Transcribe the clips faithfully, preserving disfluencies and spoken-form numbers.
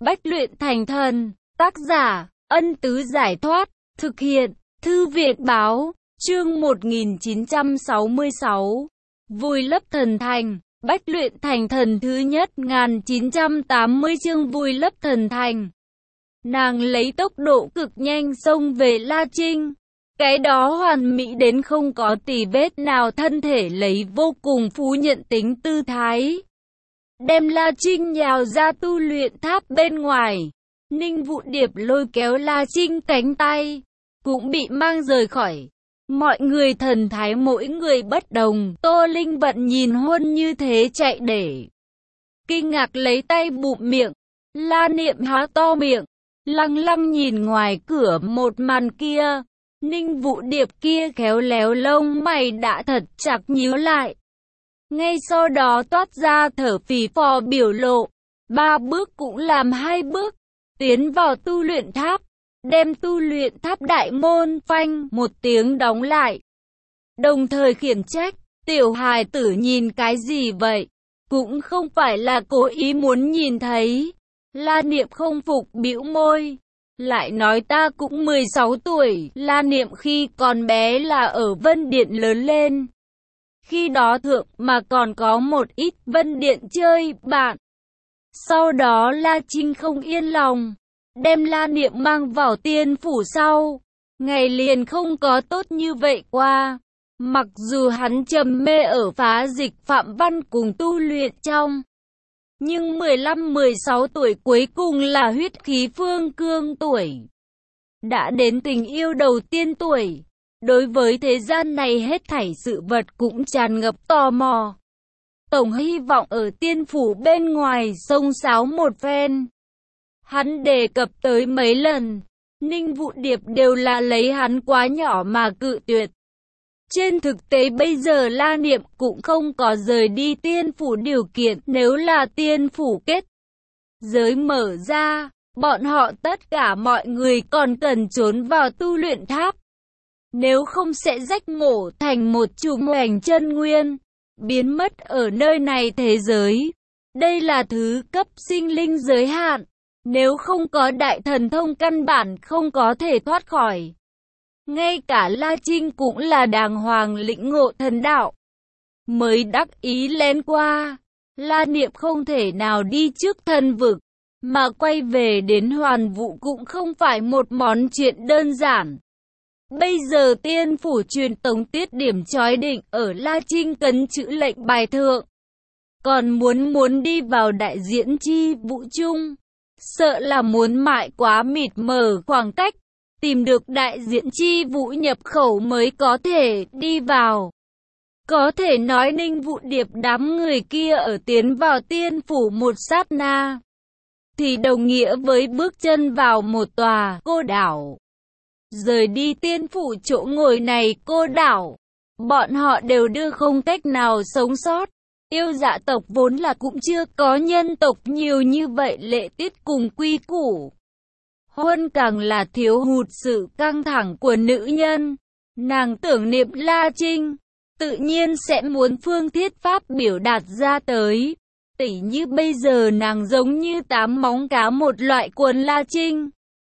bách luyện thành thần. Tác giả, Ân Tứ Giải Thoát. Thực hiện, Thư viện Báo. Chương một nghìn chín trăm sáu mươi sáu. Vùi lấp thần thành. Bách luyện thành thần thứ nhất một nghìn chín trăm tám mươi chương vùi lấp thần thành. Nàng lấy tốc độ cực nhanh xông về La Trinh. Cái đó hoàn mỹ đến không có tì vết nào, thân thể lấy vô cùng phú nhận tính tư thái. Đem La Trinh nhào ra tu luyện tháp bên ngoài. Ninh Vũ Điệp lôi kéo La Trinh cánh tay, cũng bị mang rời khỏi. Mọi người thần thái mỗi người bất đồng. Tô Linh Vận nhìn Huân như thế chạy để. Kinh ngạc lấy tay bụm miệng. La Niệm há to miệng. Lăng lăng nhìn ngoài cửa một màn kia. Ninh Vũ Điệp kia khéo léo lông mày đã thật chặt nhíu lại. Ngay sau đó toát ra thở phì phò biểu lộ. Ba bước cũng làm hai bước. Tiến vào tu luyện tháp. Đem tu luyện tháp đại môn phanh một tiếng đóng lại. Đồng thời khiển trách. Tiểu hài tử nhìn cái gì vậy? Cũng không phải là cố ý muốn nhìn thấy. La Niệm không phục bĩu môi. Lại nói ta cũng mười sáu tuổi. La Niệm khi còn bé là ở Vân Điện lớn lên. Khi đó thượng mà còn có một ít Vân Điện chơi bạn. Sau đó La Trinh không yên lòng. Đem La Niệm mang vào tiên phủ sau. Ngày liền không có tốt như vậy qua. Mặc dù hắn trầm mê ở phá dịch phạm văn cùng tu luyện trong. Nhưng mười lăm mười sáu tuổi cuối cùng là huyết khí phương cương tuổi. Đã đến tình yêu đầu tiên tuổi. Đối với thế gian này hết thảy sự vật cũng tràn ngập tò mò. Tổng hy vọng ở tiên phủ bên ngoài xông xáo một phen. Hắn đề cập tới mấy lần. Ninh Vũ Điệp đều là lấy hắn quá nhỏ mà cự tuyệt. Trên thực tế bây giờ La Niệm cũng không có rời đi tiên phủ điều kiện. Nếu là tiên phủ kết giới mở ra, bọn họ tất cả mọi người còn cần trốn vào tu luyện tháp. Nếu không sẽ rách ngổ thành một chùm ảnh chân nguyên, biến mất ở nơi này thế giới. Đây là thứ cấp sinh linh giới hạn. Nếu không có đại thần thông căn bản không có thể thoát khỏi. Ngay cả La Trinh cũng là đàng hoàng lĩnh ngộ thần đạo. Mới đắc ý lén qua. La Niệm không thể nào đi trước thần vực. Mà quay về đến Hoàn Vũ cũng không phải một món chuyện đơn giản. Bây giờ tiên phủ truyền tống tiết điểm chói định ở La Trinh cấn chữ lệnh bài thượng. Còn muốn muốn đi vào đại diễn chi vũ chung. Sợ là muốn mãi quá mịt mờ khoảng cách. Tìm được đại diễn chi vũ nhập khẩu mới có thể đi vào. Có thể nói Ninh Vũ Điệp đám người kia ở tiến vào tiên phủ một sát na. Thì đồng nghĩa với bước chân vào một tòa cô đảo. Rời đi tiên phủ chỗ ngồi này cô đảo. Bọn họ đều đưa không cách nào sống sót. Yêu dạ tộc vốn là cũng chưa có nhân tộc nhiều như vậy lệ tiết cùng quy củ. Huân càng là thiếu hụt sự căng thẳng của nữ nhân. Nàng tưởng niệm La Trinh, tự nhiên sẽ muốn phương thiết pháp biểu đạt ra tới. Tỉ như bây giờ nàng giống như tám móng cá một loại quần La Trinh.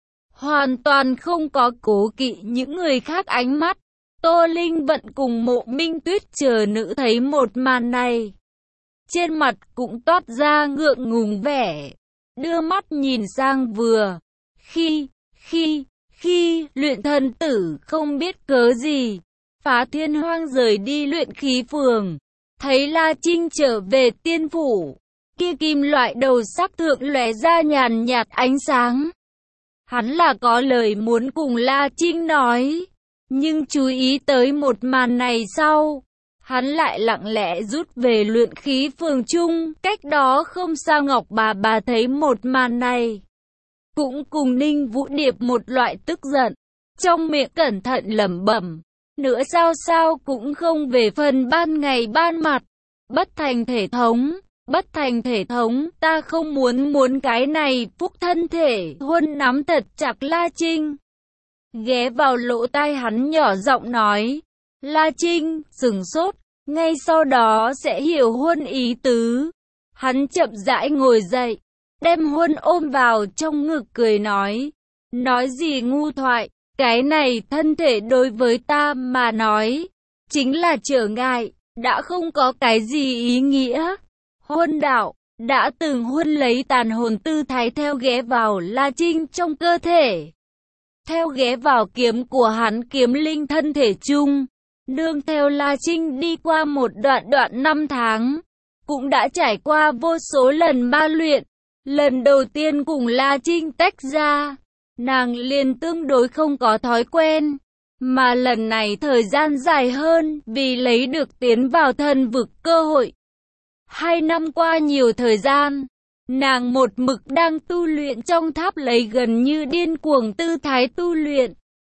Hoàn toàn không có cố kỵ những người khác ánh mắt. Tô Linh Vận cùng Mộ Minh Tuyết chờ nữ thấy một màn này. Trên mặt cũng toát ra ngượng ngùng vẻ. Đưa mắt nhìn sang vừa. Khi, khi, khi luyện thần tử không biết cớ gì. Phá Thiên Hoang rời đi luyện khí phường. Thấy La Trinh trở về tiên phủ. Kia kim loại đầu sắc thượng lóe ra nhàn nhạt ánh sáng. Hắn là có lời muốn cùng La Trinh nói. Nhưng chú ý tới một màn này sau. Hắn lại lặng lẽ rút về luyện khí phường chung. Cách đó không xa Ngọc bà bà thấy một màn này. Cũng cùng Ninh Vũ Điệp một loại tức giận. Trong miệng cẩn thận lẩm bẩm. Nữa sao sao cũng không về phần ban ngày ban mặt. Bất thành thể thống. Bất thành thể thống. Ta không muốn muốn cái này. Phúc thân thể. Huân nắm thật chặt La Trinh. Ghé vào lỗ tai hắn nhỏ giọng nói. La Trinh sừng sốt. Ngay sau đó sẽ hiểu Huân ý tứ. Hắn chậm rãi ngồi dậy. đem Huân ôm vào trong ngực cười nói, nói gì ngu thoại, cái này thân thể đối với ta mà nói, chính là trở ngại, đã không có cái gì ý nghĩa. Huân đạo, đã từng Huân lấy tàn hồn tư thái theo ghé vào La Trinh trong cơ thể. Theo ghé vào kiếm của hắn kiếm linh thân thể chung, nương theo La Trinh đi qua một đoạn đoạn năm tháng, cũng đã trải qua vô số lần ma luyện. Lần đầu tiên cùng La Trinh tách ra, nàng liền tương đối không có thói quen, mà lần này thời gian dài hơn vì lấy được tiến vào thần vực cơ hội. Hai năm qua nhiều thời gian, nàng một mực đang tu luyện trong tháp lấy gần như điên cuồng tư thái tu luyện.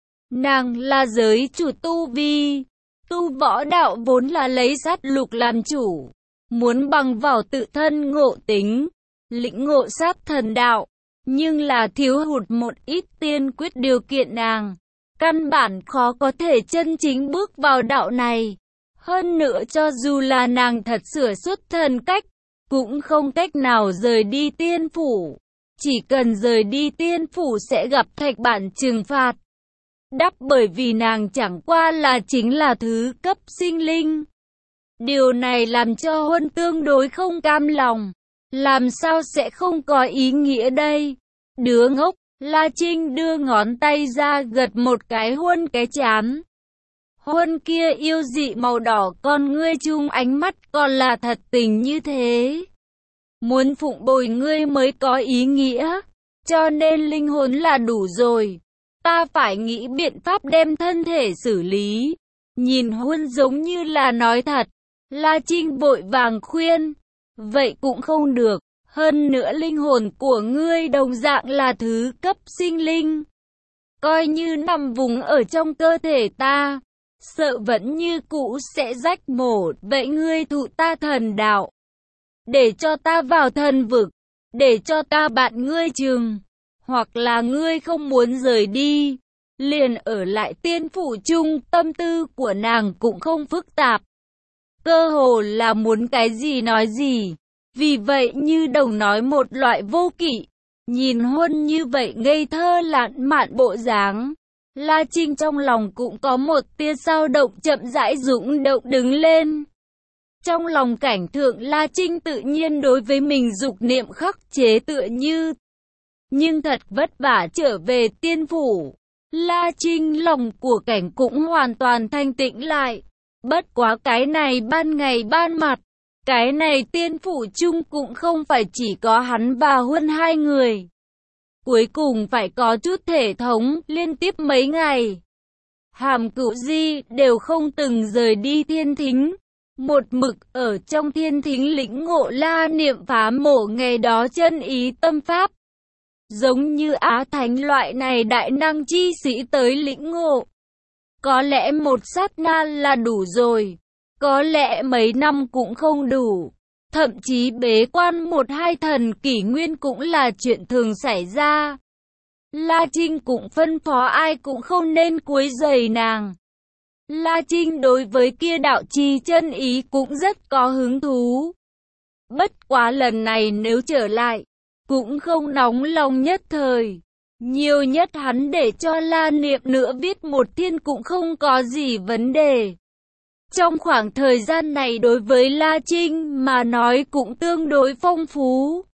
Nàng là giới chủ tu vi, tu võ đạo vốn là lấy sát lục làm chủ, muốn bằng vào tự thân ngộ tính, lĩnh ngộ sát thần đạo, nhưng là thiếu hụt một ít tiên quyết điều kiện nàng, căn bản khó có thể chân chính bước vào đạo này. Hơn nữa cho dù là nàng thật sửa xuất thần cách, cũng không cách nào rời đi tiên phủ. Chỉ cần rời đi tiên phủ sẽ gặp thạch bản trừng phạt. Đắp bởi vì nàng chẳng qua là chính là thứ cấp sinh linh. Điều này làm cho Huân tương đối không cam lòng. Làm sao sẽ không có ý nghĩa đây? Đứa ngốc, La Trinh đưa ngón tay ra gật một cái Huân cái chán. Huân kia yêu dị màu đỏ con ngươi chung ánh mắt còn là thật tình như thế. Muốn phụng bồi ngươi mới có ý nghĩa, cho nên linh hồn là đủ rồi. Ta phải nghĩ biện pháp đem thân thể xử lý. Nhìn Huân giống như là nói thật, La Trinh vội vàng khuyên. Vậy cũng không được, hơn nữa linh hồn của ngươi đồng dạng là thứ cấp sinh linh. Coi như nằm vùng ở trong cơ thể ta, sợ vẫn như cũ sẽ rách mổ, vậy ngươi thụ ta thần đạo. Để cho ta vào thần vực, để cho ta bạn ngươi chừng, hoặc là ngươi không muốn rời đi, liền ở lại tiên phủ chung. Tâm tư của nàng cũng không phức tạp, cơ hồ là muốn cái gì nói gì. Vì vậy như đồng nói một loại vô kỵ, nhìn Huân như vậy ngây thơ lãng mạn bộ dáng, La Trinh trong lòng cũng có một tia dao động chậm rãi dũng động đứng lên. Trong lòng cảnh thượng La Trinh tự nhiên đối với mình dục niệm khắc chế tựa như. Nhưng thật vất vả trở về tiên phủ, La Trinh lòng của cảnh cũng hoàn toàn thanh tĩnh lại. Bất quá cái này ban ngày ban mặt, cái này tiên phủ chung cũng không phải chỉ có hắn và Huân hai người. Cuối cùng phải có chút thể thống, liên tiếp mấy ngày. Hàm Cửu Di đều không từng rời đi thiên thính. Một mực ở trong thiên thính lĩnh ngộ La Niệm phá mổ ngày đó chân ý tâm pháp. Giống như Á Thánh loại này đại năng chi sĩ tới lĩnh ngộ. Có lẽ một sát na là đủ rồi. Có lẽ mấy năm cũng không đủ. Thậm chí bế quan một hai thần kỷ nguyên cũng là chuyện thường xảy ra. La Trinh cũng phân phó ai cũng không nên quấy rầy nàng. La Trinh đối với kia đạo trì chân ý cũng rất có hứng thú. Bất quá lần này nếu trở lại, cũng không nóng lòng nhất thời. Nhiều nhất hắn để cho La Niệm nữa viết một thiên cũng không có gì vấn đề. Trong khoảng thời gian này đối với La Trinh mà nói cũng tương đối phong phú.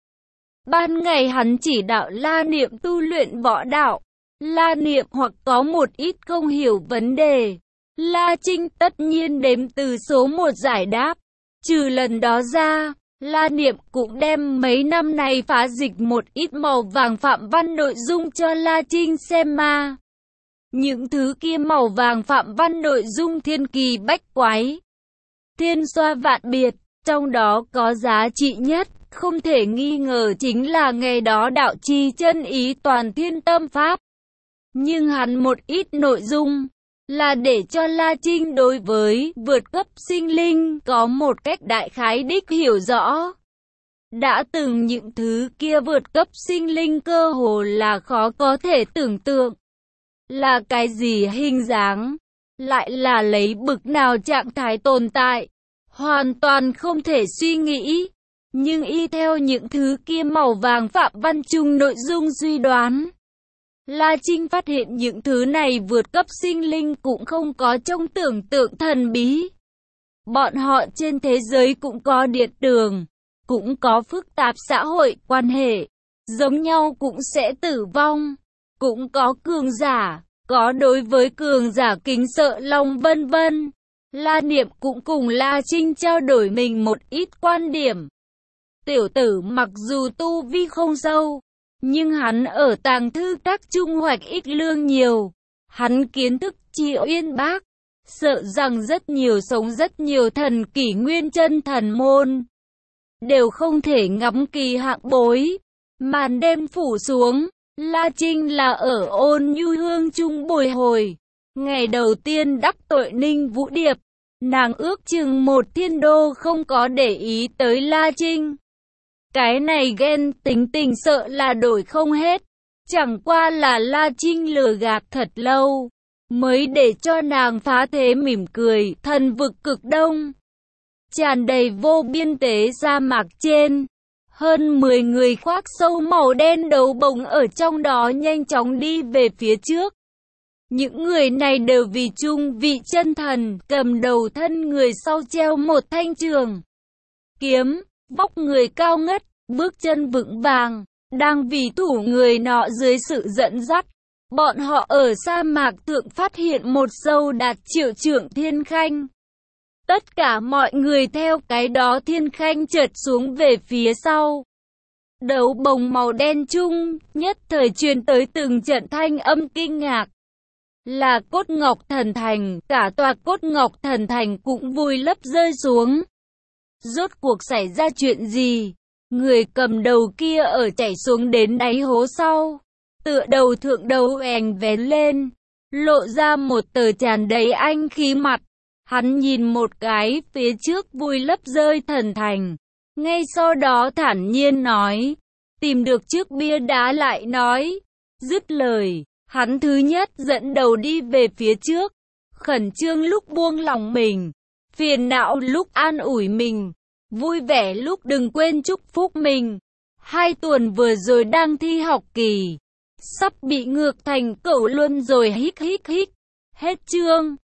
Ban ngày hắn chỉ đạo La Niệm tu luyện võ đạo. La Niệm hoặc có một ít không hiểu vấn đề, La Trinh tất nhiên đếm từ số một giải đáp. Trừ lần đó ra, La Niệm cũng đem mấy năm này phá dịch một ít màu vàng phạm văn nội dung cho La Trinh xem mà. Những thứ kia màu vàng phạm văn nội dung thiên kỳ bách quái, thiên xoa vạn biệt, trong đó có giá trị nhất, không thể nghi ngờ chính là ngày đó đạo trì chân ý toàn thiên tâm pháp. Nhưng hắn một ít nội dung là để cho La Trinh đối với vượt cấp sinh linh có một cách đại khái đích hiểu rõ. Đã từng những thứ kia vượt cấp sinh linh cơ hồ là khó có thể tưởng tượng. Là cái gì hình dáng, lại là lấy bực nào trạng thái tồn tại, hoàn toàn không thể suy nghĩ. Nhưng y theo những thứ kia màu vàng Phạm Văn Trung nội dung suy đoán, La Trinh phát hiện những thứ này vượt cấp sinh linh cũng không có trong tưởng tượng thần bí. Bọn họ trên thế giới cũng có điện đường, cũng có phức tạp xã hội quan hệ, giống nhau cũng sẽ tử vong, cũng có cường giả, có đối với cường giả kính sợ lòng vân vân. La Niệm cũng cùng La Trinh trao đổi mình một ít quan điểm. Tiểu tử mặc dù tu vi không sâu, nhưng hắn ở tàng thư các trung hoạch ít lương nhiều. Hắn kiến thức chi uyên bác, sợ rằng rất nhiều sống rất nhiều thần kỷ nguyên chân thần môn đều không thể ngắm kỳ hạng bối. Màn đêm phủ xuống, La Trinh là ở Ôn Nhu Hương trung bồi hồi. Ngày đầu tiên đắc tội Ninh Vũ Điệp, nàng ước chừng một thiên đô không có để ý tới La Trinh. Cái này ghen tính tình sợ là đổi không hết. Chẳng qua là La Trinh lừa gạt thật lâu, mới để cho nàng phá thế mỉm cười. Thần vực cực đông, tràn đầy vô biên tế sa mạc trên. Hơn mười người khoác sâu màu đen đấu bồng ở trong đó nhanh chóng đi về phía trước. Những người này đều vì chung vị chân thần, cầm đầu thân người sau treo một thanh trường kiếm, vóc người cao ngất, bước chân vững vàng, đang vì thủ người nọ dưới sự dẫn dắt. Bọn họ ở sa mạc thượng phát hiện một sâu đạt triệu trượng thiên khanh. Tất cả mọi người theo cái đó thiên khanh trượt xuống về phía sau. Đấu bồng màu đen chung, nhất thời truyền tới từng trận thanh âm kinh ngạc. Là Cốt Ngọc Thần Thành, cả tòa Cốt Ngọc Thần Thành cũng vùi lấp rơi xuống. Rốt cuộc xảy ra chuyện gì? Người cầm đầu kia ở chảy xuống đến đáy hố sau, tựa đầu thượng đầu ènh vén lên, lộ ra một tờ tràn đầy anh khí mặt. Hắn nhìn một cái phía trước vùi lấp rơi thần thành, ngay sau đó thản nhiên nói, tìm được chiếc bia đá lại nói. Dứt lời, hắn thứ nhất dẫn đầu đi về phía trước, khẩn trương lúc buông lòng mình, phiền não lúc an ủi mình, vui vẻ lúc đừng quên chúc phúc mình. Hai tuần vừa rồi đang thi học kỳ, sắp bị ngược thành cẩu luôn rồi. Hích hích hích. Hết chương.